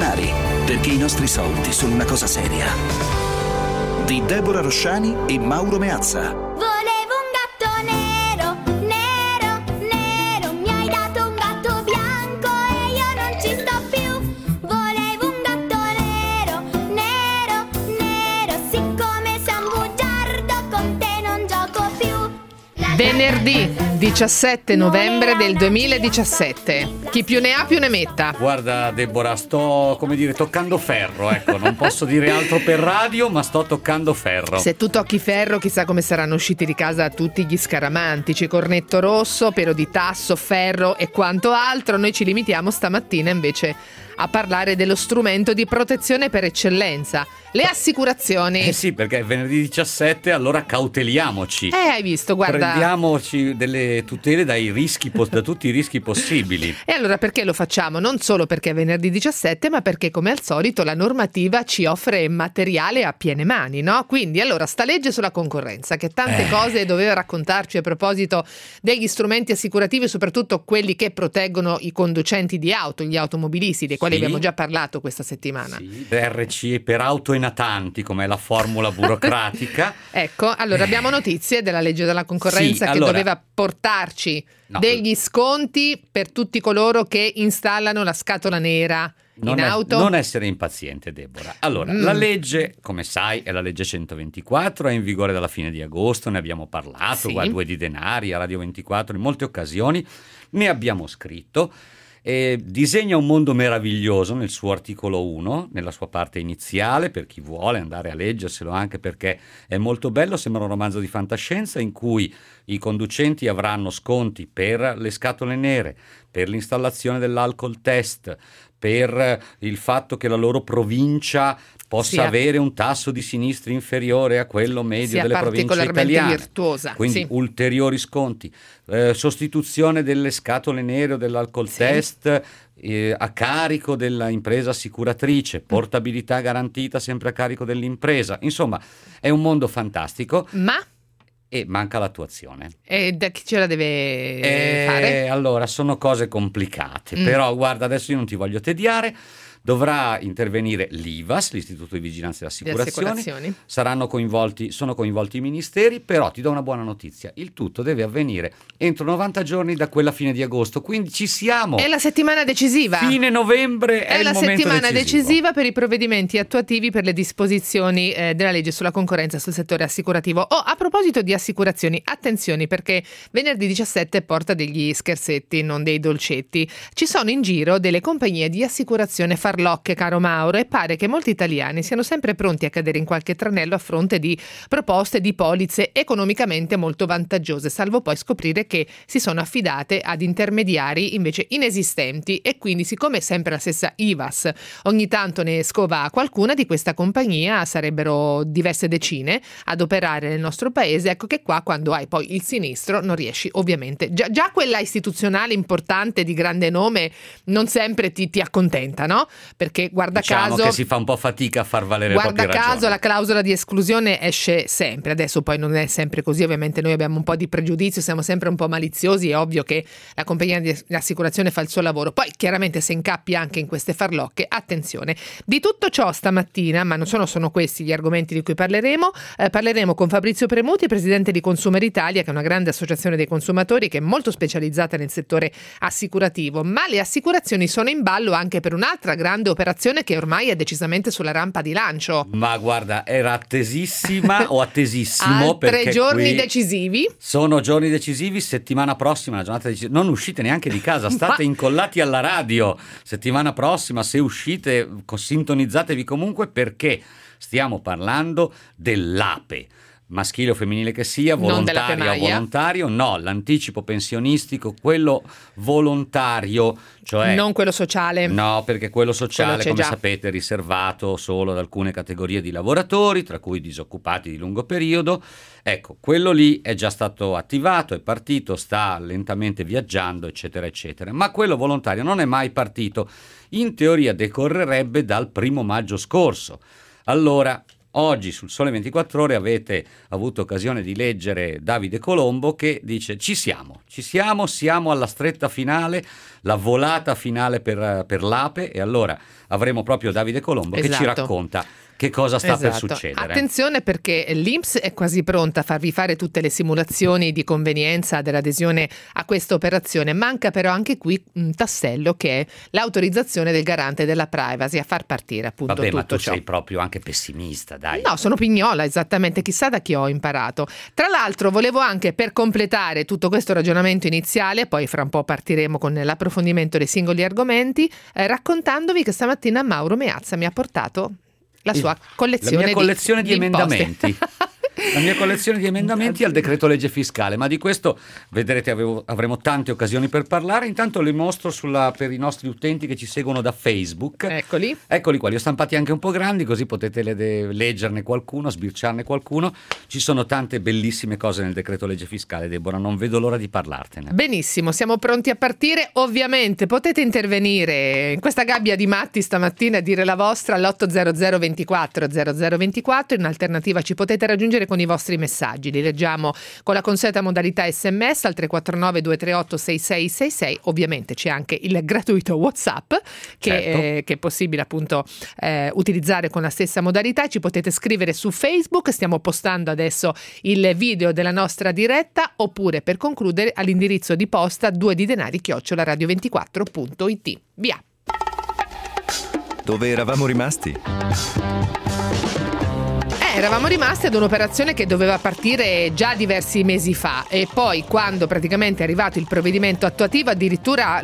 denari, perché i nostri soldi sono una cosa seria. Di Deborah Rosciani e Mauro Meazza. Volevo un gatto nero, nero, nero. Mi hai dato un gatto bianco e io non ci sto più. Volevo un gatto nero, nero, nero. Siccome sei un bugiardo, con te non gioco più. Venerdì 17 novembre del 2017. Chi più ne ha più ne metta. Guarda Deborah, sto toccando ferro, ecco, non posso dire altro per radio, ma sto toccando ferro. Se tu tocchi ferro, chissà come saranno usciti di casa tutti gli scaramantici, cornetto rosso, pelo di tasso, ferro e quanto altro. Noi ci limitiamo stamattina invece a parlare dello strumento di protezione per eccellenza, le assicurazioni. Sì, perché è venerdì 17, allora cauteliamoci. Hai visto, guarda. Prendiamoci delle tutele dai rischi, da tutti i rischi possibili. E allora perché lo facciamo? Non solo perché è venerdì 17, ma perché come al solito la normativa ci offre materiale a piene mani, no? Quindi allora sta legge sulla concorrenza, che tante cose doveva raccontarci a proposito degli strumenti assicurativi, soprattutto quelli che proteggono i conducenti di auto, gli automobilisti, dei quali abbiamo già parlato questa settimana. Sì, RC per auto e natanti, come è la formula burocratica. Ecco, allora abbiamo notizie della legge della concorrenza che doveva portarci degli sconti per tutti coloro che installano la scatola nera in auto. Non essere impaziente, Deborah. Allora, la legge, come sai, è la legge 124, è in vigore dalla fine di agosto, ne abbiamo parlato, a Due di Denari, a Radio 24, in molte occasioni, ne abbiamo scritto. Disegna un mondo meraviglioso nel suo articolo 1, nella sua parte iniziale, per chi vuole andare a leggerselo, anche perché è molto bello, sembra un romanzo di fantascienza in cui i conducenti avranno sconti per le scatole nere, per l'installazione dell'alcol test, per il fatto che la loro provincia possa avere un tasso di sinistri inferiore a quello medio delle province italiane, virtuosa. Quindi ulteriori sconti, sostituzione delle scatole nere o dell'alcol test a carico della impresa assicuratrice, portabilità garantita sempre a carico dell'impresa. Insomma, è un mondo fantastico. E manca l'attuazione. E da chi ce la deve fare? Allora, sono cose complicate, però guarda, adesso io non ti voglio tediare. Dovrà intervenire l'IVAS, l'Istituto di Vigilanza e Assicurazioni. Sono coinvolti i ministeri, però ti do una buona notizia. Il tutto deve avvenire entro 90 giorni da quella fine di agosto, quindi ci siamo. È la settimana decisiva. Fine novembre è il momento decisivo. È la settimana decisiva per i provvedimenti attuativi per le disposizioni della legge sulla concorrenza sul settore assicurativo. A proposito di assicurazioni, attenzione, perché venerdì 17 porta degli scherzetti, non dei dolcetti. Ci sono in giro delle compagnie di assicurazione farlocche, caro Mauro, e pare che molti italiani siano sempre pronti a cadere in qualche tranello a fronte di proposte di polizze economicamente molto vantaggiose, salvo poi scoprire che si sono affidate ad intermediari invece inesistenti, e quindi, siccome è sempre la stessa IVAS ogni tanto ne scova qualcuna di questa compagnia, sarebbero diverse decine ad operare nel nostro paese. Ecco che qua, quando hai poi il sinistro, non riesci ovviamente, già quella istituzionale importante di grande nome non sempre ti accontenta, no? Perché guarda caso che si fa un po' fatica a far valere le proprie ragioni. Guarda caso la clausola di esclusione esce sempre. Adesso poi non è sempre così, ovviamente noi abbiamo un po' di pregiudizio, siamo sempre un po' maliziosi, è ovvio che la compagnia di assicurazione fa il suo lavoro. Poi chiaramente se incappi anche in queste farlocche, attenzione. Di tutto ciò stamattina, ma non sono questi gli argomenti di cui parleremo con Fabrizio Premuti, presidente di Consumer Italia, che è una grande associazione dei consumatori che è molto specializzata nel settore assicurativo. Ma le assicurazioni sono in ballo anche per un'altra grande operazione che ormai è decisamente sulla rampa di lancio. Ma guarda, era attesissima o attesissimo. Tre giorni decisivi. Sono giorni decisivi. Settimana prossima, la giornata decisiva. Non uscite neanche di casa, state incollati alla radio. Settimana prossima, se uscite, sintonizzatevi comunque, perché stiamo parlando dell'APE. Maschile o femminile che sia, volontario o volontario, no, l'anticipo pensionistico, quello volontario, cioè non quello sociale. No, perché quello sociale, come sapete, è riservato solo ad alcune categorie di lavoratori, tra cui disoccupati di lungo periodo. Ecco, quello lì è già stato attivato, è partito, sta lentamente viaggiando, eccetera, eccetera. Ma quello volontario non è mai partito. In teoria decorrerebbe dal 1° maggio scorso. Allora, oggi sul Sole 24 Ore avete avuto occasione di leggere Davide Colombo che dice ci siamo, siamo alla stretta finale, la volata finale per l'Ape, e allora avremo proprio Davide Colombo che ci racconta che cosa sta per succedere. Attenzione, perché l'INPS è quasi pronta a farvi fare tutte le simulazioni di convenienza dell'adesione a questa operazione. Manca però anche qui un tassello, che è l'autorizzazione del garante della privacy a far partire appunto Vabbè, tutto ma tu ciò. sei proprio anche pessimista, dai. No, sono pignola, esattamente, chissà da chi ho imparato. Tra l'altro volevo anche, per completare tutto questo ragionamento iniziale, poi fra un po' partiremo con l'approfondimento dei singoli argomenti, raccontandovi che stamattina Mauro Meazza mi ha portato la sua collezione, la mia collezione di emendamenti. La mia collezione di emendamenti al decreto legge fiscale, ma di questo vedrete avremo tante occasioni per parlare. Intanto li mostro per i nostri utenti che ci seguono da Facebook. Eccoli qua, li ho stampati anche un po' grandi, così potete leggerne qualcuno, sbirciarne qualcuno. Ci sono tante bellissime cose nel decreto legge fiscale, Deborah, non vedo l'ora di parlartene. Benissimo, siamo pronti a partire. Ovviamente potete intervenire in questa gabbia di matti stamattina e dire la vostra all'800 24 0024. In alternativa ci potete raggiungere con i vostri messaggi, li leggiamo con la consueta modalità SMS al 349 238 6666. Ovviamente c'è anche il gratuito WhatsApp che è possibile appunto utilizzare con la stessa modalità. Ci potete scrivere su Facebook, stiamo postando adesso il video della nostra diretta, oppure per concludere all'indirizzo di posta 2didenari@radio24.it. Via. Dove eravamo rimasti? Eravamo rimasti ad un'operazione che doveva partire già diversi mesi fa, e poi quando praticamente è arrivato il provvedimento attuativo addirittura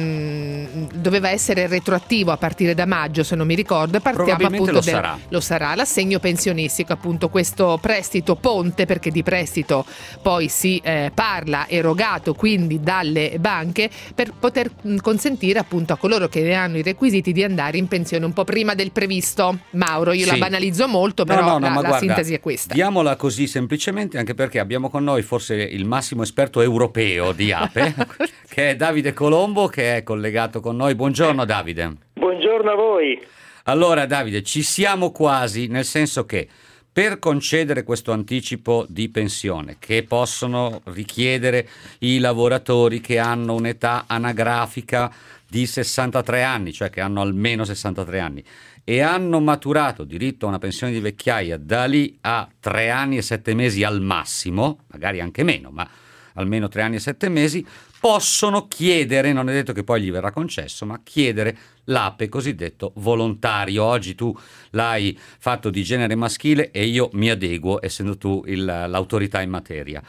doveva essere retroattivo a partire da maggio, se non mi ricordo, e partiamo appunto lo sarà l'assegno pensionistico, appunto questo prestito ponte, perché di prestito poi si parla, erogato quindi dalle banche per poter consentire appunto a coloro che ne hanno i requisiti di andare in pensione un po' prima del previsto. Mauro, io la banalizzo molto, però la sintesi è questa. Diamola così semplicemente, anche perché abbiamo con noi forse il massimo esperto europeo di Ape, che è Davide Colombo, che è collegato con noi. Buongiorno Davide. Buongiorno a voi. Allora Davide, ci siamo quasi, nel senso che per concedere questo anticipo di pensione che possono richiedere i lavoratori che hanno un'età anagrafica di 63 anni, cioè che hanno almeno 63 anni, e hanno maturato diritto a una pensione di vecchiaia da lì a 3 anni e 7 mesi al massimo, magari anche meno, ma almeno 3 anni e 7 mesi, possono chiedere, non è detto che poi gli verrà concesso, ma chiedere l'APE cosiddetto volontario. Oggi tu l'hai fatto di genere maschile e io mi adeguo, essendo tu l'autorità in materia.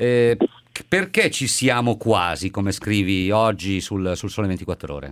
Perché ci siamo quasi, come scrivi oggi sul Sole 24 Ore?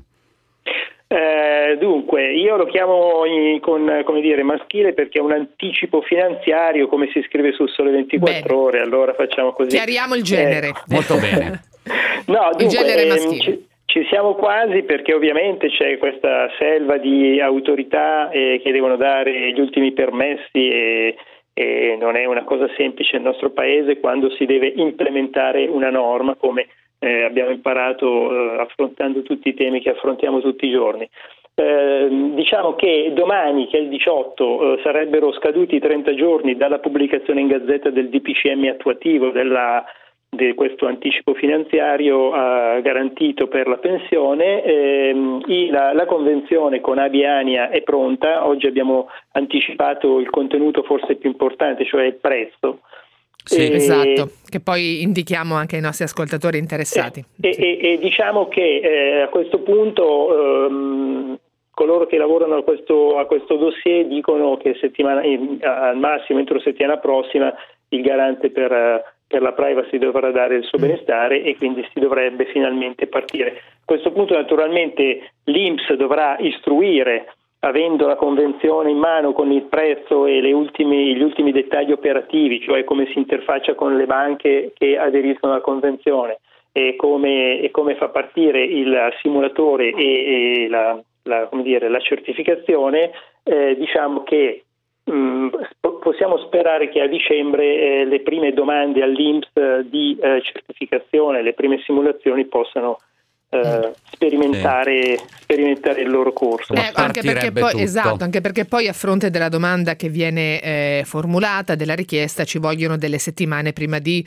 Dunque, io lo chiamo come dire maschile perché è un anticipo finanziario, come si scrive sul Sole 24 Ore, allora facciamo così. Chiariamo il genere. Molto bene. No, dunque, il genere maschile. Ci siamo quasi, perché ovviamente c'è questa selva di autorità che devono dare gli ultimi permessi e non è una cosa semplice nel nostro paese quando si deve implementare una norma, come abbiamo imparato affrontando tutti i temi che affrontiamo tutti i giorni. Diciamo che domani, che è il 18, sarebbero scaduti i 30 giorni dalla pubblicazione in Gazzetta del DPCM attuativo di questo anticipo finanziario garantito per la pensione. La convenzione con ABI e ANIA è pronta. Oggi abbiamo anticipato il contenuto forse più importante, cioè il prezzo. Sì, esatto, che poi indichiamo anche ai nostri ascoltatori interessati. E diciamo che a questo punto coloro che lavorano a questo dossier dicono che al massimo entro settimana prossima il garante per la privacy dovrà dare il suo benestare e quindi si dovrebbe finalmente partire. A questo punto naturalmente l'INPS dovrà istruire, avendo la convenzione in mano con il prezzo e gli ultimi dettagli operativi, cioè come si interfaccia con le banche che aderiscono alla convenzione e come fa partire il simulatore e la certificazione, diciamo che possiamo sperare che a dicembre le prime domande all'INPS di certificazione, le prime simulazioni possano sperimentare il loro corso. Anche perché poi, tutto. esatto, anche perché poi a fronte della domanda che viene formulata, della richiesta, ci vogliono delle settimane prima di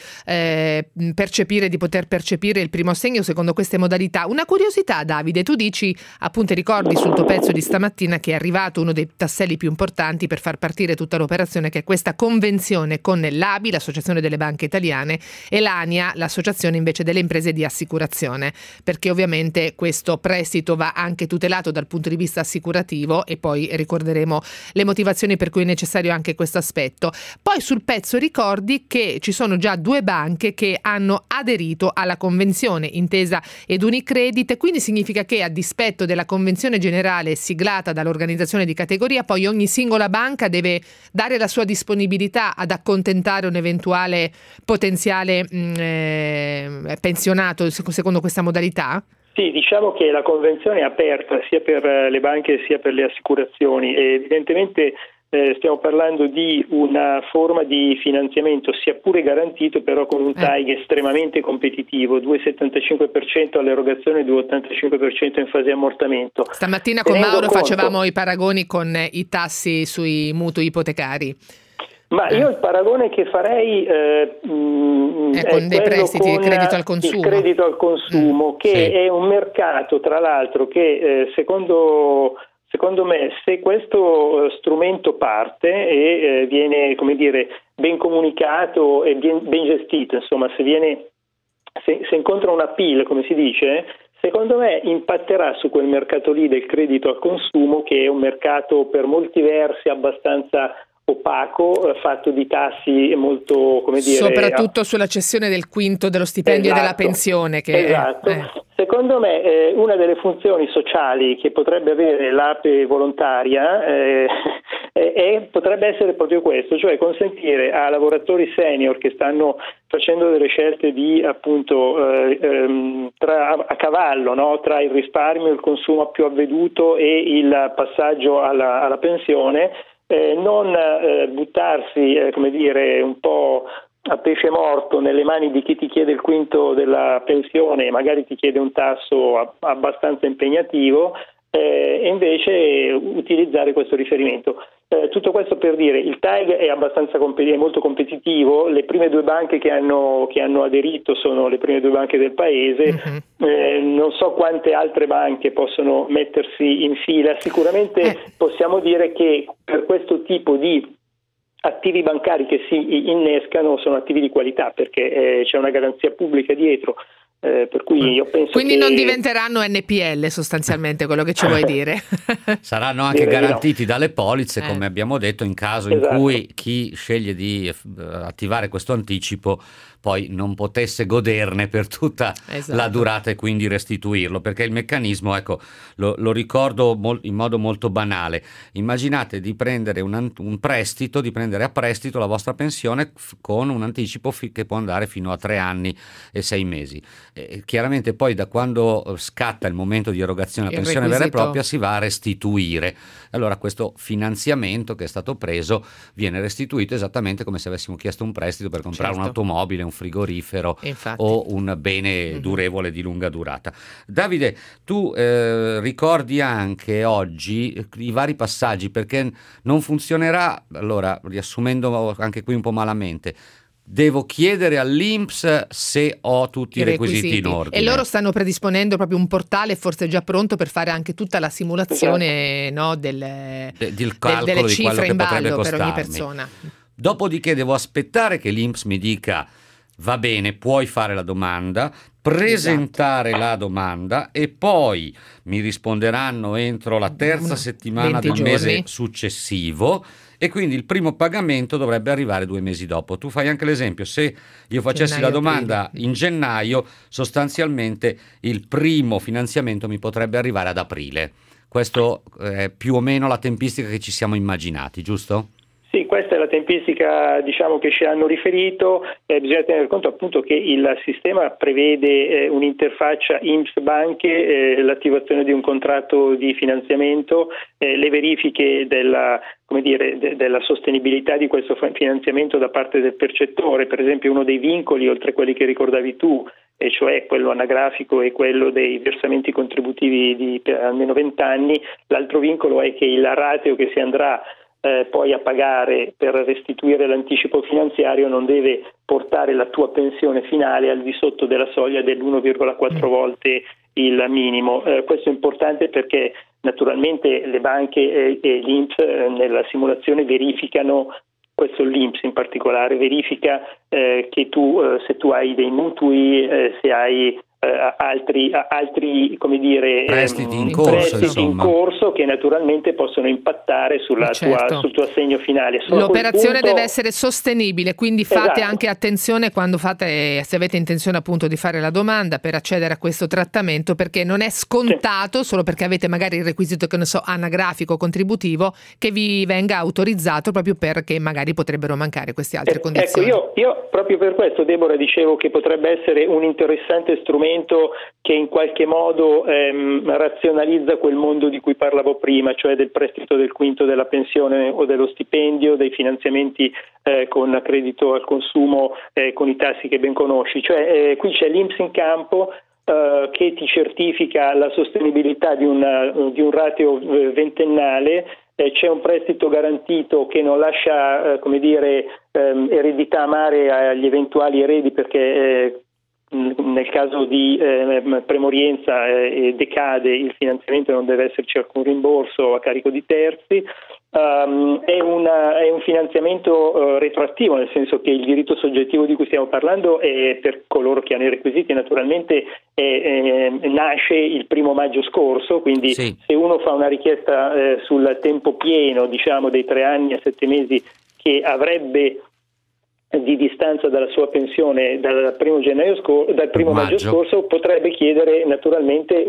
poter percepire il primo assegno secondo queste modalità. Una curiosità, Davide, tu dici, appunto, ricordi sul tuo pezzo di stamattina che è arrivato uno dei tasselli più importanti per far partire tutta l'operazione, che è questa convenzione con l'ABI, l'Associazione delle Banche Italiane, e l'ANIA, l'Associazione invece delle Imprese di Assicurazione, perché ovviamente questo prestito va anche tutelato dal punto di vista assicurativo, e poi ricorderemo le motivazioni per cui è necessario anche questo aspetto. Poi sul pezzo ricordi che ci sono già 2 banche che hanno aderito alla convenzione, Intesa ed Unicredit, quindi significa che, a dispetto della convenzione generale siglata dall'organizzazione di categoria, poi ogni singola banca deve dare la sua disponibilità ad accontentare un eventuale potenziale pensionato secondo questa modalità? Sì, diciamo che la convenzione è aperta sia per le banche sia per le assicurazioni, e evidentemente stiamo parlando di una forma di finanziamento sia pure garantito, però con un TAEG estremamente competitivo, 2,75% all'erogazione e 2,85% in fase di ammortamento. Stamattina con Mauro facevamo i paragoni con i tassi sui mutui ipotecari. Ma io il paragone che farei con dei prestiti, il credito al consumo. Il credito al consumo, che sì. è un mercato, tra l'altro, che secondo me, se questo strumento parte e viene, come dire, ben comunicato e ben gestito, insomma, se incontra un appeal, come si dice, secondo me impatterà su quel mercato lì del credito al consumo, che è un mercato per molti versi abbastanza opaco, fatto di tassi molto, come dire, soprattutto sulla cessione del quinto dello stipendio, esatto, e della pensione, che esatto. Secondo me una delle funzioni sociali che potrebbe avere l'APE volontaria potrebbe essere proprio questo, cioè consentire a lavoratori senior che stanno facendo delle scelte di, appunto, a cavallo, no? Tra il risparmio, il consumo più avveduto e il passaggio alla pensione, non buttarsi, come dire, un po' a pesce morto nelle mani di chi ti chiede il quinto della pensione e magari ti chiede un tasso abbastanza impegnativo, e invece utilizzare questo riferimento. Tutto questo per dire, il TAEG è molto competitivo. Le prime 2 banche che hanno aderito sono le prime 2 banche del paese. Non so quante altre banche possono mettersi in fila. Sicuramente possiamo dire che per questo tipo di attivi bancari che si innescano sono attivi di qualità, perché c'è una garanzia pubblica dietro. Per cui io penso quindi che non diventeranno NPL, sostanzialmente, quello che ci vuoi dire. Saranno anche garantiti dalle polizze, come abbiamo detto, in caso in Esatto. cui chi sceglie di attivare questo anticipo poi non potesse goderne per tutta la durata e quindi restituirlo, perché il meccanismo, ecco, lo ricordo in modo molto banale. Immaginate di prendere un prestito, di prendere a prestito la vostra pensione con un anticipo che può andare fino a 3 anni e 6 mesi. Chiaramente poi, da quando scatta il momento di erogazione della pensione vera e propria, si va a restituire. Allora questo finanziamento che è stato preso viene restituito esattamente come se avessimo chiesto un prestito per comprare un'automobile, un frigorifero o un bene durevole di lunga durata. Davide, tu ricordi anche oggi i vari passaggi, perché non funzionerà, allora, riassumendo anche qui un po' malamente, devo chiedere all'INPS se ho tutti i requisiti in ordine. E loro stanno predisponendo proprio un portale, forse già pronto, per fare anche tutta la simulazione, no, del calcolo delle cifre in ballo per ogni persona. Dopodiché devo aspettare che l'INPS mi dica: va bene, puoi fare la domanda, presentare la domanda, e poi mi risponderanno entro la terza settimana del mese successivo, e quindi il primo pagamento dovrebbe arrivare 2 mesi dopo. Tu fai anche l'esempio: se io facessi la domanda in gennaio, sostanzialmente il primo finanziamento mi potrebbe arrivare ad aprile. Questo è più o meno la tempistica che ci siamo immaginati, giusto? Sì, questa è la tempistica che ci hanno riferito. Bisogna tenere conto appunto che il sistema prevede un'interfaccia INPS banche, l'attivazione di un contratto di finanziamento, le verifiche della sostenibilità di questo finanziamento da parte del percettore. Per esempio, uno dei vincoli, oltre a quelli che ricordavi tu, e cioè quello anagrafico e quello dei versamenti contributivi per almeno 20 anni, l'altro vincolo è che il rateo che si andrà poi a pagare per restituire l'anticipo finanziario non deve portare la tua pensione finale al di sotto della soglia dell'1,4 volte il minimo. Questo è importante perché naturalmente le banche e l'INPS nella simulazione verificano, questo l'INPS in particolare, verifica che tu, se tu hai dei mutui, se hai altri prestiti in corso che naturalmente possono impattare sul tuo assegno finale. L'operazione deve essere sostenibile, quindi fate esatto. anche attenzione quando se avete intenzione appunto di fare la domanda per accedere a questo trattamento, perché non è scontato solo perché avete magari il requisito anagrafico contributivo che vi venga autorizzato, proprio perché magari potrebbero mancare queste altre condizioni. Ecco, io proprio per questo, Deborah, dicevo che potrebbe essere un interessante strumento che in qualche modo razionalizza quel mondo di cui parlavo prima, cioè del prestito del quinto della pensione o dello stipendio, dei finanziamenti con credito al consumo con i tassi che ben conosci. Cioè qui c'è l'INPS in campo che ti certifica la sostenibilità di un rateo ventennale. C'è un prestito garantito che non lascia eredità amare agli eventuali eredi, perché nel caso di premorienza decade il finanziamento, non deve esserci alcun rimborso a carico di terzi. È un finanziamento retroattivo, nel senso che il diritto soggettivo di cui stiamo parlando è per coloro che hanno i requisiti, naturalmente nasce il 1 maggio scorso, quindi sì. Se uno fa una richiesta sul tempo pieno, dei 3 anni e 7 mesi che avrebbe di distanza dalla sua pensione dal 1 maggio scorso, potrebbe chiedere naturalmente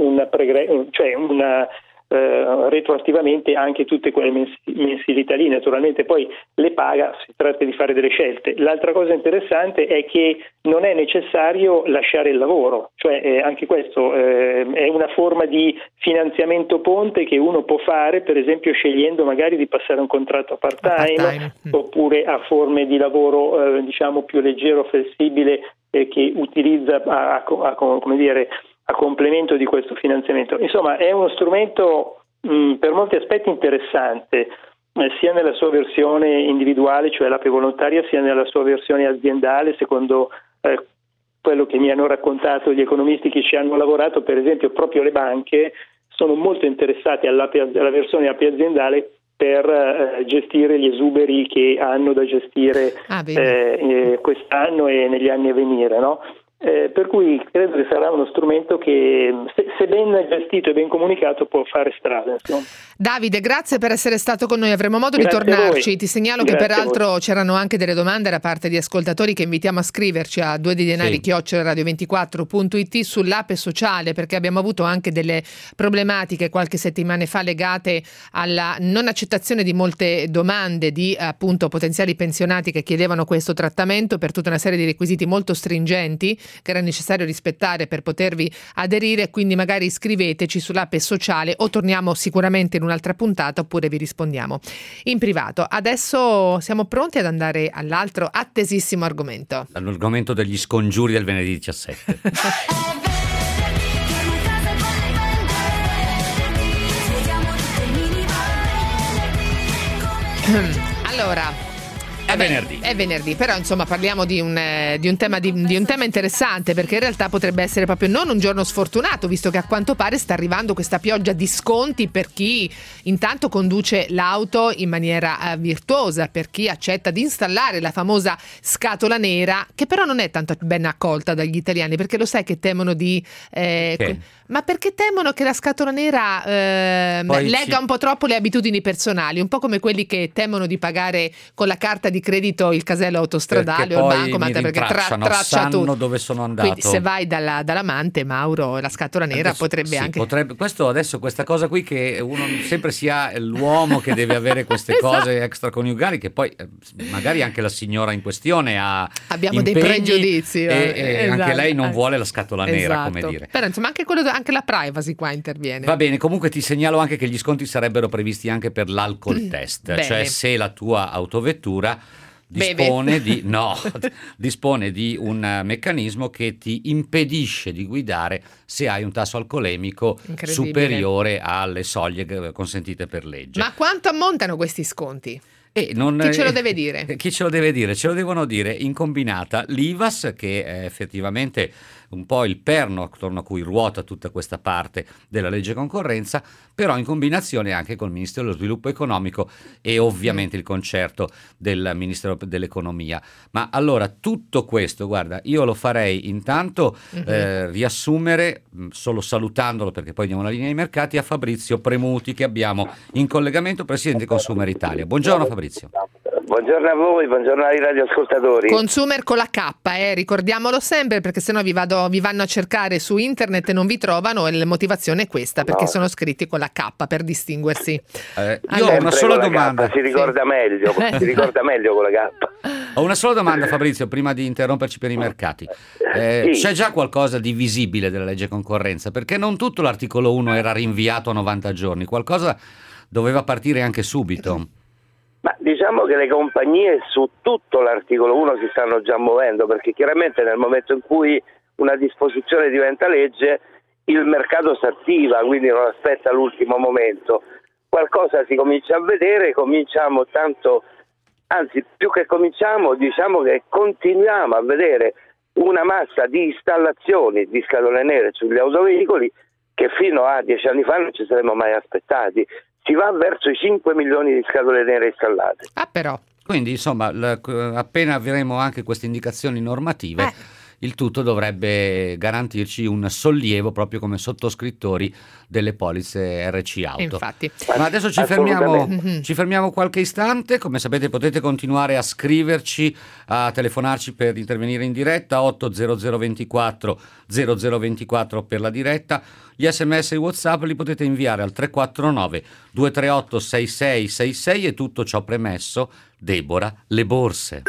retroattivamente anche tutte quelle mensilità lì. Naturalmente poi le paga, si tratta di fare delle scelte. L'altra cosa interessante è che non è necessario lasciare il lavoro, cioè anche questo è una forma di finanziamento ponte che uno può fare, per esempio scegliendo magari di passare un contratto a part-time. Oppure a forme di lavoro più leggero, flessibile, che utilizza a complemento di questo finanziamento. Insomma, è uno strumento per molti aspetti interessante, sia nella sua versione individuale, cioè l'APE volontaria, sia nella sua versione aziendale, secondo quello che mi hanno raccontato gli economisti che ci hanno lavorato. Per esempio, proprio le banche sono molto interessate alla versione APE aziendale per gestire gli esuberi che hanno da gestire quest'anno e negli anni a venire, no? Per cui credo che sarà uno strumento che, se ben gestito e ben comunicato, può fare strada. Insomma. Davide, grazie per essere stato con noi, avremo modo di tornarci. Ti segnalo che peraltro c'erano anche delle domande da parte di ascoltatori che invitiamo a scriverci a 2didenari@radio24.it sull'ape sociale, perché abbiamo avuto anche delle problematiche qualche settimana fa legate alla non accettazione di molte domande di appunto potenziali pensionati che chiedevano questo trattamento per tutta una serie di requisiti molto stringenti che era necessario rispettare per potervi aderire. Quindi magari iscriveteci sull'ape sociale o torniamo sicuramente in un'altra puntata, oppure vi rispondiamo in privato. Adesso siamo pronti ad andare all'altro attesissimo argomento, l'argomento degli scongiuri del venerdì 17. Allora, È venerdì. È venerdì, però insomma parliamo di un tema interessante, perché in realtà potrebbe essere proprio non un giorno sfortunato, visto che a quanto pare sta arrivando questa pioggia di sconti per chi intanto conduce l'auto in maniera virtuosa, per chi accetta di installare la famosa scatola nera, che però non è tanto ben accolta dagli italiani, perché lo sai che temono ma perché temono che la scatola nera legga un po' troppo le abitudini personali, un po' come quelli che temono di pagare con la carta di credito il casello autostradale perché o il poi bancomat, mi perché rintracciano, traccia sanno tutto. dove sono andato. Quindi se vai dall'amante, Mauro, la scatola nera Adesso, potrebbe sì, anche... questo adesso, questa cosa qui che uno sempre si ha l'uomo che deve avere queste Esatto. cose extraconiugali, che poi magari anche la signora in questione ha Abbiamo dei impegni pregiudizi, e esatto. anche lei non vuole la scatola nera, come Esatto. dire. Però insomma anche la privacy qua interviene. Va bene, comunque ti segnalo anche che gli sconti sarebbero previsti anche per l'alcol test, Bene. cioè se la tua autovettura dispone di un meccanismo che ti impedisce di guidare se hai un tasso alcolemico Incredibile. superiore alle soglie consentite per legge. Ma quanto ammontano questi sconti? Chi ce lo deve dire? Chi ce lo deve dire? Ce lo devono dire in combinata l'IVAS, che è effettivamente un po' il perno attorno a cui ruota tutta questa parte della legge concorrenza, però in combinazione anche col Ministero dello Sviluppo Economico e ovviamente il concerto del Ministero dell'Economia. Ma allora tutto questo, guarda, io lo farei intanto riassumere, solo salutandolo perché poi diamo la linea ai mercati, a Fabrizio Premuti che abbiamo in collegamento, Presidente Consumer Italia. Buongiorno Fabrizio. Buongiorno a voi, buongiorno ai radioascoltatori. Consumer con la K, ricordiamolo sempre, perché sennò vi vanno a cercare su internet e non vi trovano, e la motivazione è questa, perché sono scritti con la K per distinguersi. Io ho una sola con la domanda. K, si ricorda meglio, si ricorda meglio con la K. Ho una sola domanda Fabrizio, prima di interromperci per i mercati. Sì. C'è già qualcosa di visibile della legge concorrenza? Perché non tutto l'articolo 1 era rinviato a 90 giorni, qualcosa doveva partire anche subito. Ma diciamo che le compagnie su tutto l'articolo 1 si stanno già muovendo, perché chiaramente nel momento in cui una disposizione diventa legge il mercato si attiva, quindi non aspetta l'ultimo momento. Qualcosa si comincia a vedere, cominciamo tanto, anzi più che cominciamo, diciamo che continuiamo a vedere una massa di installazioni di scatole nere sugli autoveicoli che fino a 10 anni fa non ci saremmo mai aspettati. Si va verso i 5 milioni di scatole nere installate. Ah, però. Quindi insomma appena avremo anche queste indicazioni normative il tutto dovrebbe garantirci un sollievo proprio come sottoscrittori delle polizze RC Auto. Infatti. Ma adesso ci fermiamo qualche istante. Come sapete potete continuare a scriverci, a telefonarci per intervenire in diretta 80024 0024 per la diretta. Gli SMS e WhatsApp li potete inviare al 349 238 6666 e tutto ciò premesso, Deborah, le borse.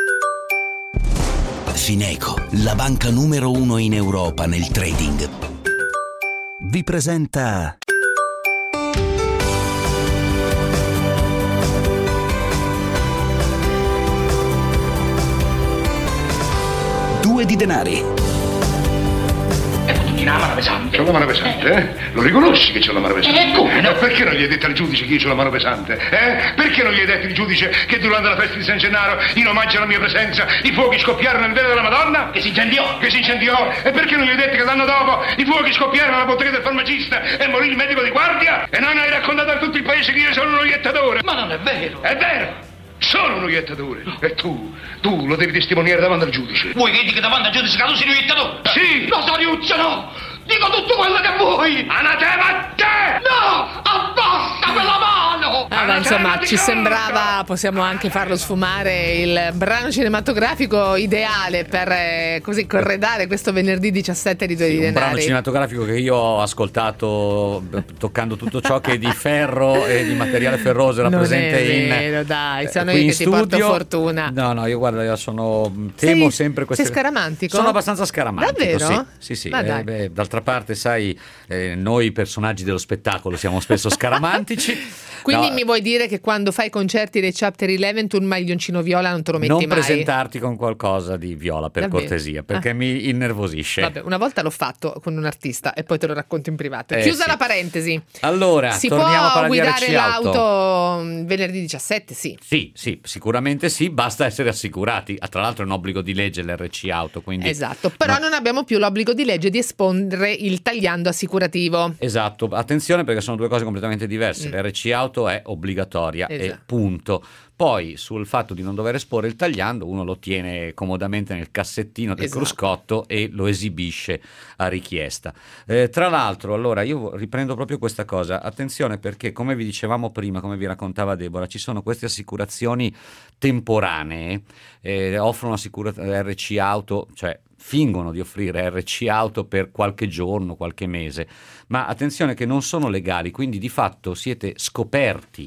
Fineco, la banca numero 1 in Europa nel trading, vi presenta Due di denari. C'è la mano pesante. C'ho la mano pesante, Lo riconosci che c'ho la mano pesante? Come no? Perché non gli hai detto al giudice che io c'ho la mano pesante? Perché non gli hai detto al giudice che durante la festa di San Gennaro, in omaggio alla mia presenza, i fuochi scoppiarono nel velo della Madonna? Che si incendiò. E perché non gli hai detto che l'anno dopo i fuochi scoppiarono alla bottega del farmacista e morì il medico di guardia? E non hai raccontato a tutto il paese che io sono uno iettatore? Ma non è vero. È vero! Sono uno iettatore! E tu lo devi testimoniare davanti al giudice. Vuoi che dica davanti al giudice che tu sei un iettatore? Sì! No, Sariuccio, no! Dico tutto quello che vuoi! Anatema a te! No! Abbassa quella mano! Allora, insomma, ci sembrava, possiamo anche farlo sfumare, il brano cinematografico ideale per così corredare questo venerdì 17 di Due di Un brano denari. cinematografico che io ho ascoltato toccando tutto ciò che di ferro e di materiale ferroso era Non presente è vero, dai, sono qui io in che ti porto studio. fortuna. No, io guarda, temo sempre queste. Sei scaramantico? Sono abbastanza scaramantico. Davvero? Sì. Ma dai. D'altra parte, sai, noi personaggi dello spettacolo siamo spesso scaramantici. Quindi No, mi vuoi dire che quando fai concerti dei Chapter 11 un maglioncino viola non te lo metti non mai? presentarti con qualcosa di viola, per Davvero? cortesia, perché mi innervosisce. Vabbè, una volta l'ho fatto con un artista e poi te lo racconto in privato. sì. Chiusa la parentesi. Allora, Si torniamo a può parlare di guidare RC Auto. l'auto venerdì 17? Sì. Sì, sicuramente sì, basta essere assicurati. Tra l'altro è un obbligo di legge l'RC Auto, quindi Esatto, però non abbiamo più l'obbligo di legge di espondere il tagliando assicurativo. Esatto, attenzione perché sono due cose completamente diverse. L'RC Auto è obbligatoria e Esatto. punto. poi sul fatto di non dover esporre il tagliando, uno lo tiene comodamente nel cassettino del cruscotto e lo esibisce a richiesta. Tra l'altro, allora io riprendo proprio questa cosa, attenzione, perché come vi dicevamo prima, come vi raccontava Deborah, ci sono queste assicurazioni temporanee, offrono RC Auto, cioè fingono di offrire RC Auto per qualche giorno, qualche mese, ma attenzione che non sono legali, quindi di fatto siete scoperti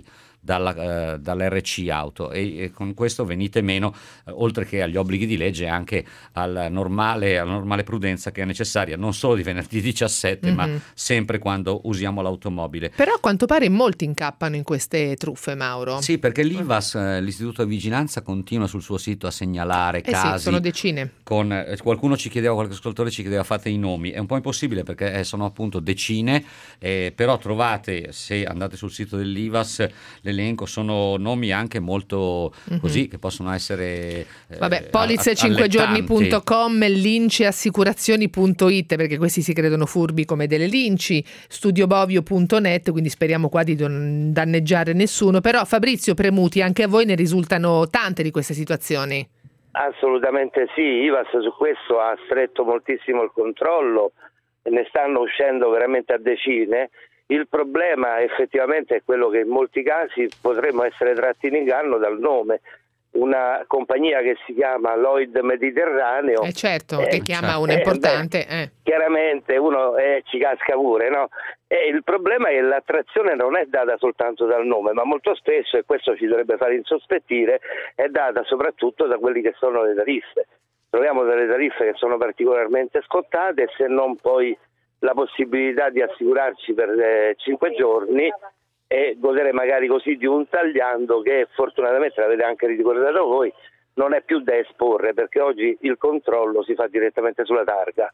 dall'RC Auto e con questo venite meno, oltre che agli obblighi di legge, anche alla normale prudenza che è necessaria, non solo di venerdì 17, ma sempre quando usiamo l'automobile. Però a quanto pare molti incappano in queste truffe, Mauro. Sì, perché l'IVAS, l'Istituto di Vigilanza, continua sul suo sito a segnalare casi. Sì, sono decine. Qualche ascoltatore ci chiedeva fate i nomi, è un po' impossibile perché sono appunto decine, però trovate, se andate sul sito dell'IVAS, l'elenco, sono nomi anche molto così, che possono essere polize5giorni.com, linceassicurazioni.it, perché questi si credono furbi come delle linci, studiobovio.net, quindi speriamo qua di non danneggiare nessuno. Però Fabrizio Premuti, anche a voi ne risultano tante di queste situazioni? Assolutamente sì, IVAS su questo ha stretto moltissimo il controllo, ne stanno uscendo veramente a decine. Il problema effettivamente è quello che in molti casi potremmo essere tratti in inganno dal nome. Una compagnia che si chiama Lloyd Mediterraneo, certo, che chiama una importante, chiaramente uno ci casca pure, no? E il problema è che l'attrazione non è data soltanto dal nome, ma molto spesso, e questo ci dovrebbe fare insospettire, è data soprattutto da quelli che sono le tariffe. Troviamo delle tariffe che sono particolarmente scottate, se non poi la possibilità di assicurarci per 5 giorni e godere magari così di un tagliando che fortunatamente, l'avete anche ricordato voi, non è più da esporre, perché oggi il controllo si fa direttamente sulla targa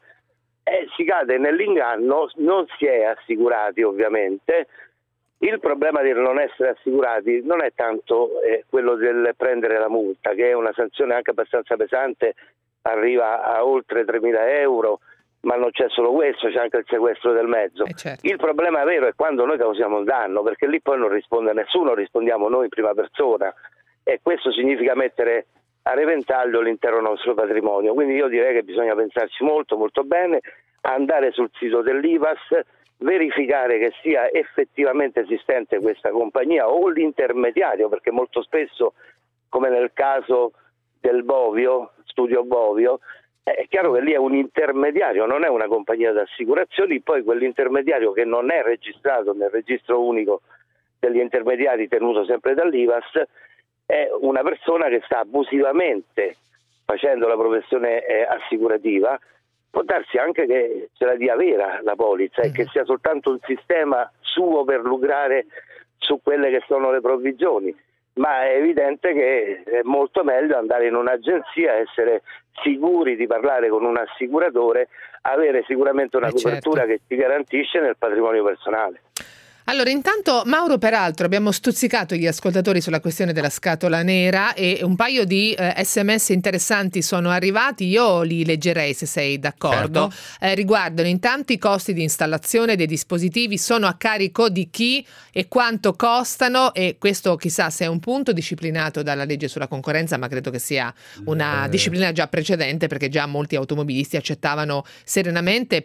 e si cade nell'inganno, non si è assicurati ovviamente. Il problema del non essere assicurati non è tanto quello del prendere la multa, che è una sanzione anche abbastanza pesante, arriva a oltre 3.000 euro, ma non c'è solo questo, c'è anche il sequestro del mezzo. Certo. Il problema vero è quando noi causiamo un danno, perché lì poi non risponde nessuno, rispondiamo noi in prima persona, e questo significa mettere a repentaglio l'intero nostro patrimonio. Quindi io direi che bisogna pensarci molto molto bene, andare sul sito dell'IVAS, verificare che sia effettivamente esistente questa compagnia o l'intermediario, perché molto spesso, come nel caso del Bovio, Studio Bovio, è chiaro che lì è un intermediario, non è una compagnia d'assicurazioni. Poi quell'intermediario che non è registrato nel registro unico degli intermediari tenuto sempre dall'IVAS è una persona che sta abusivamente facendo la professione assicurativa. Può darsi anche che ce la dia vera la polizza e che sia soltanto un sistema suo per lucrare su quelle che sono le provvigioni, ma è evidente che è molto meglio andare in un'agenzia, essere sicuri di parlare con un assicuratore, avere sicuramente una copertura che ti garantisce nel patrimonio personale. Allora, intanto Mauro, peraltro abbiamo stuzzicato gli ascoltatori sulla questione della scatola nera e un paio di SMS interessanti sono arrivati, io li leggerei se sei d'accordo. Certo. Riguardano intanto i costi di installazione dei dispositivi, sono a carico di chi e quanto costano, e questo chissà se è un punto disciplinato dalla legge sulla concorrenza, ma credo che sia una disciplina già precedente, perché già molti automobilisti accettavano serenamente,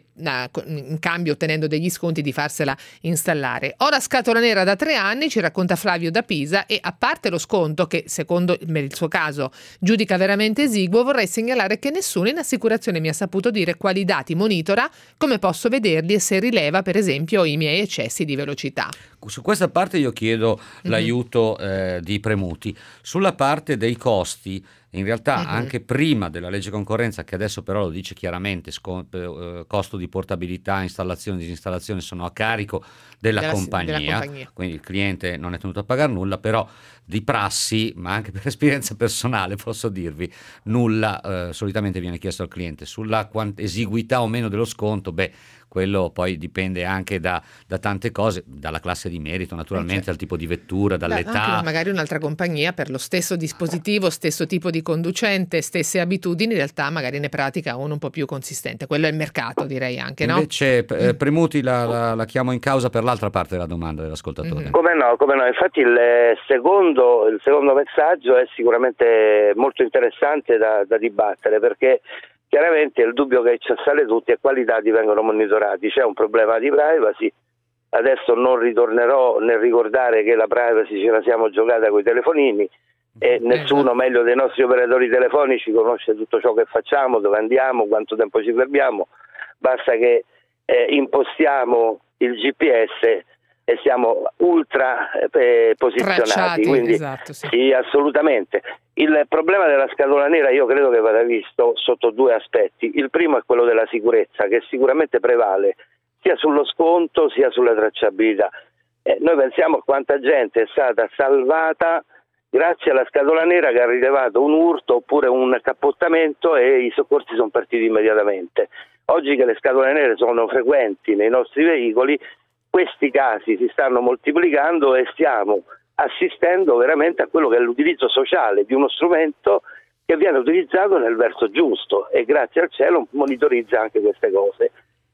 in cambio ottenendo degli sconti, di farsela installare. Ora scatola nera da 3 anni, ci racconta Flavio da Pisa, e a parte lo sconto che secondo il suo caso giudica veramente esiguo, vorrei segnalare che nessuno in assicurazione mi ha saputo dire quali dati monitora, come posso vederli e se rileva per esempio i miei eccessi di velocità. Su questa parte io chiedo l'aiuto di Premuti. Sulla parte dei costi, in realtà anche prima della legge concorrenza, che adesso però lo dice chiaramente, costo di portabilità, installazione e disinstallazione sono a carico della compagnia, quindi il cliente non è tenuto a pagare nulla, però di prassi, ma anche per esperienza personale posso dirvi, nulla solitamente viene chiesto al cliente. Sulla esiguità o meno dello sconto, quello poi dipende anche da tante cose, dalla classe di merito naturalmente, dal tipo di vettura, dall'età. Anche magari un'altra compagnia per lo stesso dispositivo, stesso tipo di conducente, stesse abitudini, in realtà magari ne pratica uno un po' più consistente. Quello è il mercato, direi anche, no? Invece Premuti la chiamo in causa per l'altra parte della domanda dell'ascoltatore. Come no, infatti il secondo messaggio è sicuramente molto interessante da dibattere, perché chiaramente il dubbio che ci assale tutti è quali dati vengono monitorati. C'è un problema di privacy, adesso non ritornerò nel ricordare che la privacy ce la siamo giocata con i telefonini e nessuno meglio dei nostri operatori telefonici conosce tutto ciò che facciamo, dove andiamo, quanto tempo ci fermiamo, basta che impostiamo il GPS e siamo ultra posizionati. Tracciati, quindi esatto, sì, assolutamente. Il problema della scatola nera io credo che vada visto sotto due aspetti. Il primo è quello della sicurezza, che sicuramente prevale sia sullo sconto sia sulla tracciabilità. Noi pensiamo a quanta gente è stata salvata grazie alla scatola nera, che ha rilevato un urto oppure un cappottamento e i soccorsi sono partiti immediatamente. Oggi che le scatole nere sono frequenti nei nostri veicoli, questi casi si stanno moltiplicando e stiamo assistendo veramente a quello che è l'utilizzo sociale di uno strumento che viene utilizzato nel verso giusto e grazie al cielo monitorizza anche queste cose.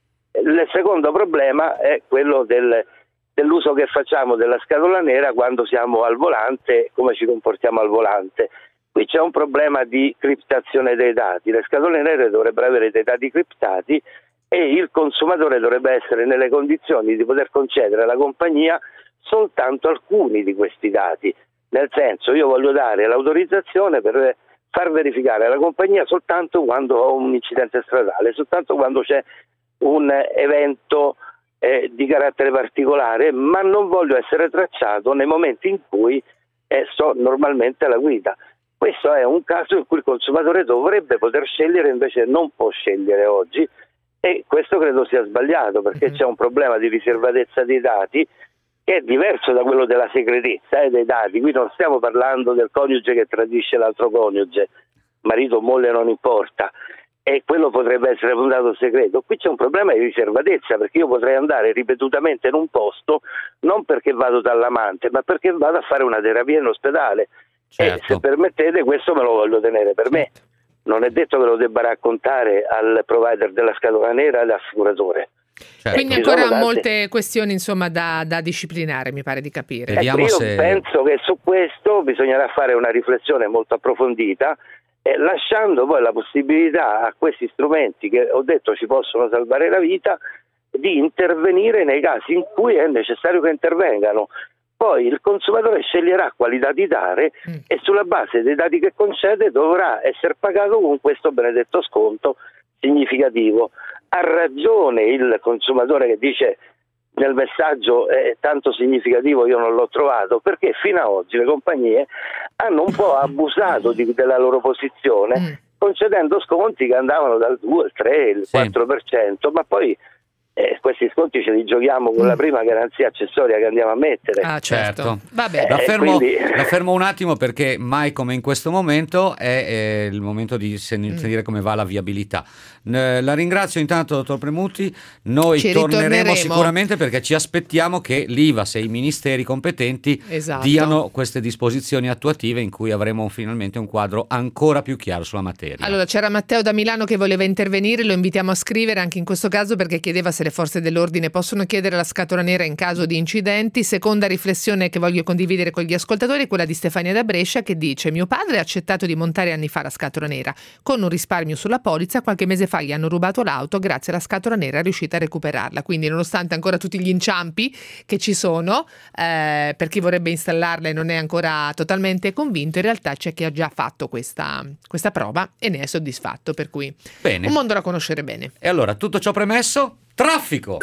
Il secondo problema è quello dell'uso che facciamo della scatola nera quando siamo al volante, come ci comportiamo al volante. Qui c'è un problema di criptazione dei dati. Le scatole nere dovrebbero avere dei dati criptati e il consumatore dovrebbe essere nelle condizioni di poter concedere alla compagnia soltanto alcuni di questi dati. Nel senso, io voglio dare l'autorizzazione per far verificare alla compagnia soltanto quando ho un incidente stradale, soltanto quando c'è un evento di carattere particolare, ma non voglio essere tracciato nei momenti in cui sto normalmente alla guida. Questo è un caso in cui il consumatore dovrebbe poter scegliere, invece non può scegliere oggi, e questo credo sia sbagliato, perché c'è un problema di riservatezza dei dati che è diverso da quello della segretezza dei dati. Qui non stiamo parlando del coniuge che tradisce l'altro coniuge, marito o moglie non importa, e quello potrebbe essere fondato segreto. Qui c'è un problema di riservatezza, perché io potrei andare ripetutamente in un posto non perché vado dall'amante, ma perché vado a fare una terapia in ospedale. Certo. E se permettete, questo me lo voglio tenere per me. Non è detto che lo debba raccontare al provider della scatola nera e all'assicuratore. Certo. Quindi ancora molte questioni insomma da disciplinare, mi pare di capire. Io penso che su questo bisognerà fare una riflessione molto approfondita, lasciando poi la possibilità a questi strumenti che ho detto ci possono salvare la vita di intervenire nei casi in cui è necessario che intervengano. Poi il consumatore sceglierà quali dati dare e sulla base dei dati che concede dovrà essere pagato con questo benedetto sconto significativo. Ha ragione il consumatore che dice nel messaggio tanto significativo io non l'ho trovato, perché fino ad oggi le compagnie hanno un po' abusato della loro posizione concedendo sconti che andavano dal 2, il 3, il 4%, ma poi questi sconti ce li giochiamo con la prima garanzia accessoria che andiamo a mettere. Ah, certo. Vabbè. La fermo un attimo, perché mai come in questo momento è il momento di sentire come va la viabilità. La ringrazio intanto, dottor Premuti. Noi torneremo sicuramente, perché ci aspettiamo che l'IVAS e i ministeri competenti diano queste disposizioni attuative in cui avremo finalmente un quadro ancora più chiaro sulla materia. Allora, c'era Matteo da Milano che voleva intervenire, lo invitiamo a scrivere anche in questo caso, perché chiedeva se le forze dell'ordine possono chiedere la scatola nera in caso di incidenti. Seconda riflessione che voglio condividere con gli ascoltatori è quella di Stefania da Brescia, che dice: mio padre ha accettato di montare anni fa la scatola nera con un risparmio sulla polizza, qualche mese fa gli hanno rubato l'auto, grazie alla scatola nera è riuscita a recuperarla. Quindi nonostante ancora tutti gli inciampi che ci sono, per chi vorrebbe installarla e non è ancora totalmente convinto, in realtà c'è chi ha già fatto questa prova e ne è soddisfatto, per cui bene. Un mondo da conoscere bene. E allora, tutto ciò premesso, traffico!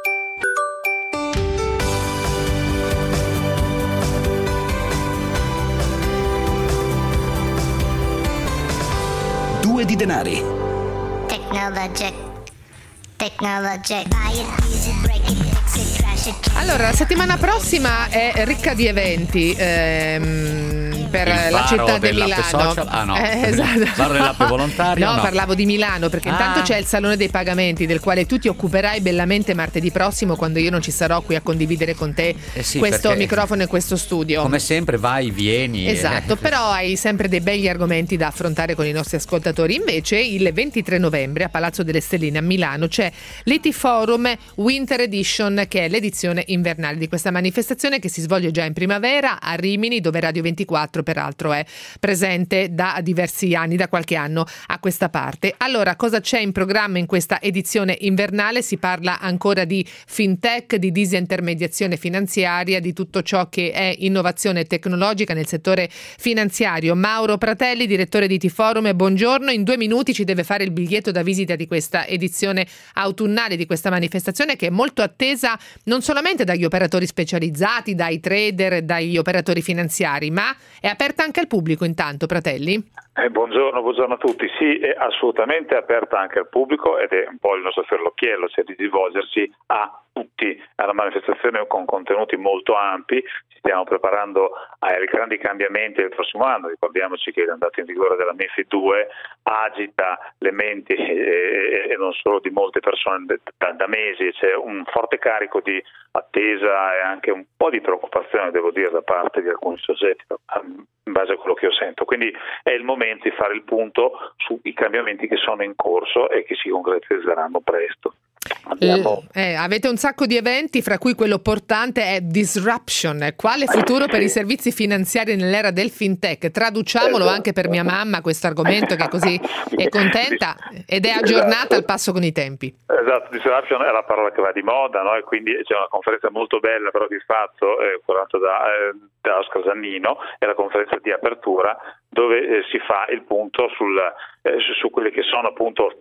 Due di denari. Allora, la settimana prossima è ricca di eventi. per Il la faro città di dell'app Milano. social? Ah, no. Esatto. Faro dell'app volontario? No, No. parlavo di Milano, perché intanto c'è il Salone dei Pagamenti, del quale tu ti occuperai bellamente martedì prossimo, quando io non ci sarò qui a condividere con te Sì, questo perché microfono e questo studio. Come sempre vai, vieni. Esatto, però hai sempre dei begli argomenti da affrontare con i nostri ascoltatori. Invece il 23 novembre a Palazzo delle Stelline a Milano c'è l'IT Forum Winter Edition, che è l'edizione invernale di questa manifestazione che si svolge già in primavera a Rimini, dove Radio 24 peraltro è presente da diversi anni, da qualche anno a questa parte. Allora, cosa c'è in programma in questa edizione invernale? Si parla ancora di fintech, di disintermediazione finanziaria, di tutto ciò che è innovazione tecnologica nel settore finanziario. Mauro Pratelli, direttore di IT Forum, buongiorno. In 2 minuti ci deve fare il biglietto da visita di questa edizione autunnale di questa manifestazione, che è molto attesa non solamente dagli operatori specializzati, dai trader, dagli operatori finanziari, ma è aperta anche al pubblico intanto, Pratelli? Buongiorno a tutti. Sì, è assolutamente aperta anche al pubblico ed è un po' il nostro ferlocchiello, cioè di rivolgersi a tutti alla manifestazione con contenuti molto ampi. Ci stiamo preparando ai grandi cambiamenti del prossimo anno. Ricordiamoci che l'entrata in vigore della MiFID 2 agita le menti e non solo di molte persone da mesi. C'è un forte carico di attesa e anche un po' di preoccupazione, devo dire, da parte di alcuni soggetti, in base a quello che io sento. Quindi è il momento di fare il punto sui cambiamenti che sono in corso e che si concretizzeranno presto. Avete un sacco di eventi, fra cui quello portante è Disruption. Quale futuro per i servizi finanziari nell'era del fintech? Traduciamolo anche per mia mamma questo argomento, che così è contenta ed è aggiornata al passo con i tempi. Esatto, Disruption è la parola che va di moda, no? E quindi c'è una conferenza molto bella però di fatto curata da Oscar Zannino, è la conferenza di apertura dove si fa il punto su quelle che sono appunto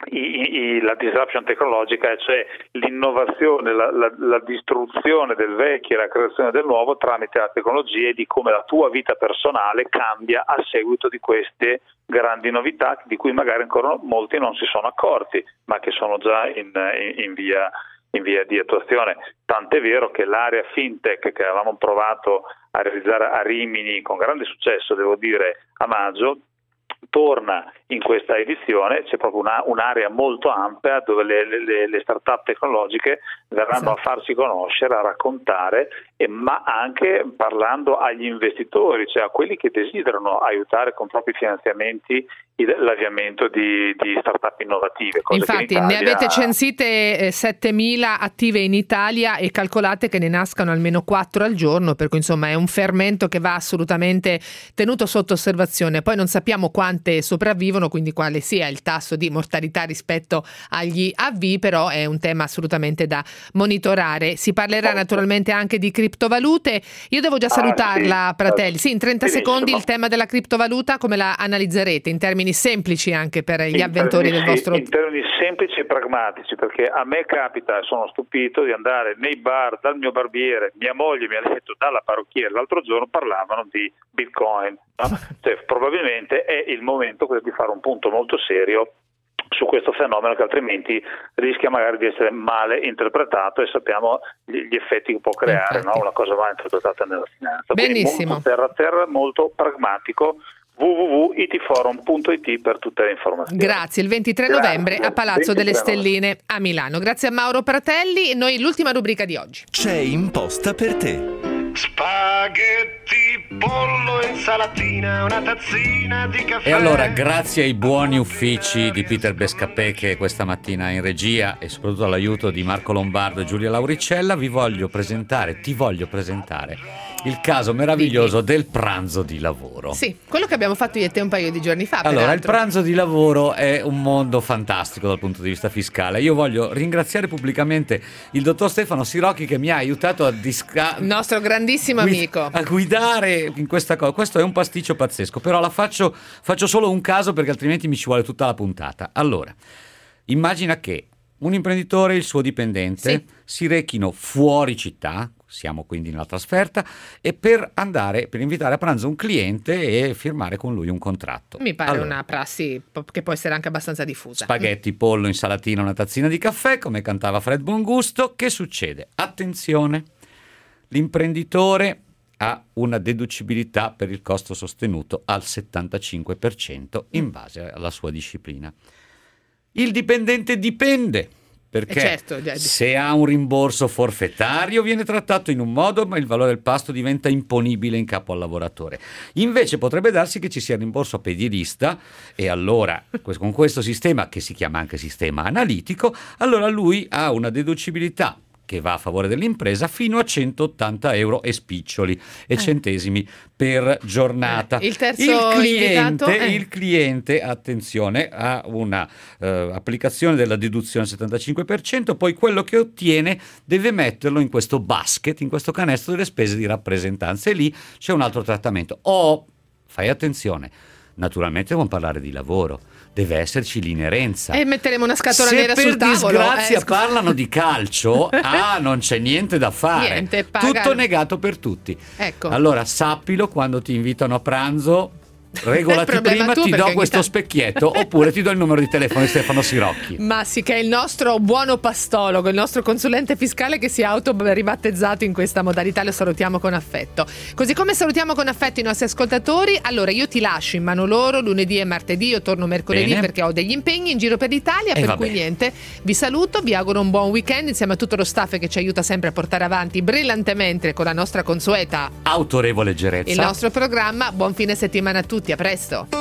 la disruption tecnologica, cioè l'innovazione, la distruzione del vecchio e la creazione del nuovo tramite la tecnologia, e di come la tua vita personale cambia a seguito di queste grandi novità di cui magari ancora molti non si sono accorti, ma che sono già in via di attuazione. Tant'è vero che l'area fintech che avevamo provato a realizzare a Rimini con grande successo, devo dire, a maggio, torna in questa edizione. C'è proprio un'area molto ampia dove le start-up tecnologiche verranno a farsi conoscere, a raccontare, ma anche parlando agli investitori, cioè a quelli che desiderano aiutare con propri finanziamenti l'avviamento di start-up innovative. Infatti ne avete censite 7.000 attive in Italia e calcolate che ne nascano almeno 4 al giorno, per cui insomma è un fermento che va assolutamente tenuto sotto osservazione. Poi non sappiamo quante sopravvivono, quindi quale sia il tasso di mortalità rispetto agli AV, però è un tema assolutamente da monitorare. Si parlerà naturalmente anche di criptovalute. Io devo già salutarla, sì. Pratelli. Sì, in 30 secondi il tema della criptovaluta come la analizzerete in termini semplici anche per gli avventori del vostro... In termini semplici e pragmatici, perché a me capita, e sono stupito, di andare nei bar dal mio barbiere, mia moglie mi ha detto dalla parrucchiera l'altro giorno parlavano di Bitcoin, no? Cioè, probabilmente è il momento di fare un punto molto serio su questo fenomeno, che altrimenti rischia magari di essere male interpretato, e sappiamo gli effetti che può creare, no? Una cosa mal interpretata nella finanza. Benissimo. Quindi molto terra, molto pragmatico. www.itforum.it per tutte le informazioni. Grazie, il 23 novembre a Palazzo delle Stelline a Milano. Grazie a Mauro Pratelli. Noi l'ultima rubrica di oggi. C'è in posta per te. Spaghetti, pollo, insalatina, una tazzina di caffè. E allora, grazie ai buoni uffici di Peter Bescapè, che questa mattina è in regia, e soprattutto all'aiuto di Marco Lombardo e Giulia Lauricella, ti voglio presentare il caso meraviglioso del pranzo di lavoro. Sì, quello che abbiamo fatto io e te un paio di giorni fa. Allora, peraltro. il pranzo di lavoro è un mondo fantastico dal punto di vista fiscale. Io voglio ringraziare pubblicamente il dottor Stefano Sirocchi, che mi ha aiutato nostro grandissimo amico, a guidare in questa cosa. Questo è un pasticcio pazzesco, però la faccio solo un caso, perché altrimenti mi ci vuole tutta la puntata. Allora, immagina che un imprenditore e il suo dipendente si rechino fuori città, siamo quindi nella trasferta, e per invitare a pranzo un cliente e firmare con lui un contratto. Mi pare una prassi che può essere anche abbastanza diffusa. Spaghetti, pollo, insalatina, una tazzina di caffè, come cantava Fred Bongusto. Che succede? Attenzione, l'imprenditore ha una deducibilità per il costo sostenuto al 75% in base alla sua disciplina. Il dipendente dipende, perché certo, se ha un rimborso forfettario viene trattato in un modo, ma il valore del pasto diventa imponibile in capo al lavoratore. Invece potrebbe darsi che ci sia il rimborso a pedilista, e allora con questo sistema, che si chiama anche sistema analitico, allora lui ha una deducibilità che va a favore dell'impresa fino a 180 euro e spiccioli e centesimi per giornata. Il terzo il cliente, attenzione, ha una applicazione della deduzione al 75%, poi quello che ottiene deve metterlo in questo basket, in questo canestro delle spese di rappresentanza, e lì c'è un altro trattamento. Fai attenzione, naturalmente dobbiamo parlare di lavoro, deve esserci l'inerenza. E metteremo una scatola nera sul tavolo. Se per disgrazia parlano di calcio, non c'è niente da fare. Niente, tutto negato per tutti. Ecco. Allora sappilo quando ti invitano a pranzo. Regolati prima, ti do questo specchietto, oppure ti do il numero di telefono di Stefano Sirocchi. Massi, che è il nostro buono pastologo, il nostro consulente fiscale che si è ribattezzato in questa modalità. Lo salutiamo con affetto, così come salutiamo con affetto i nostri ascoltatori. Allora io ti lascio in mano loro lunedì e martedì, io torno mercoledì. Bene. Perché ho degli impegni in giro per l'Italia, per cui niente, vi saluto, vi auguro un buon weekend insieme a tutto lo staff che ci aiuta sempre a portare avanti brillantemente con la nostra consueta autorevole leggerezza il nostro programma. Buon fine settimana a tutti, a presto.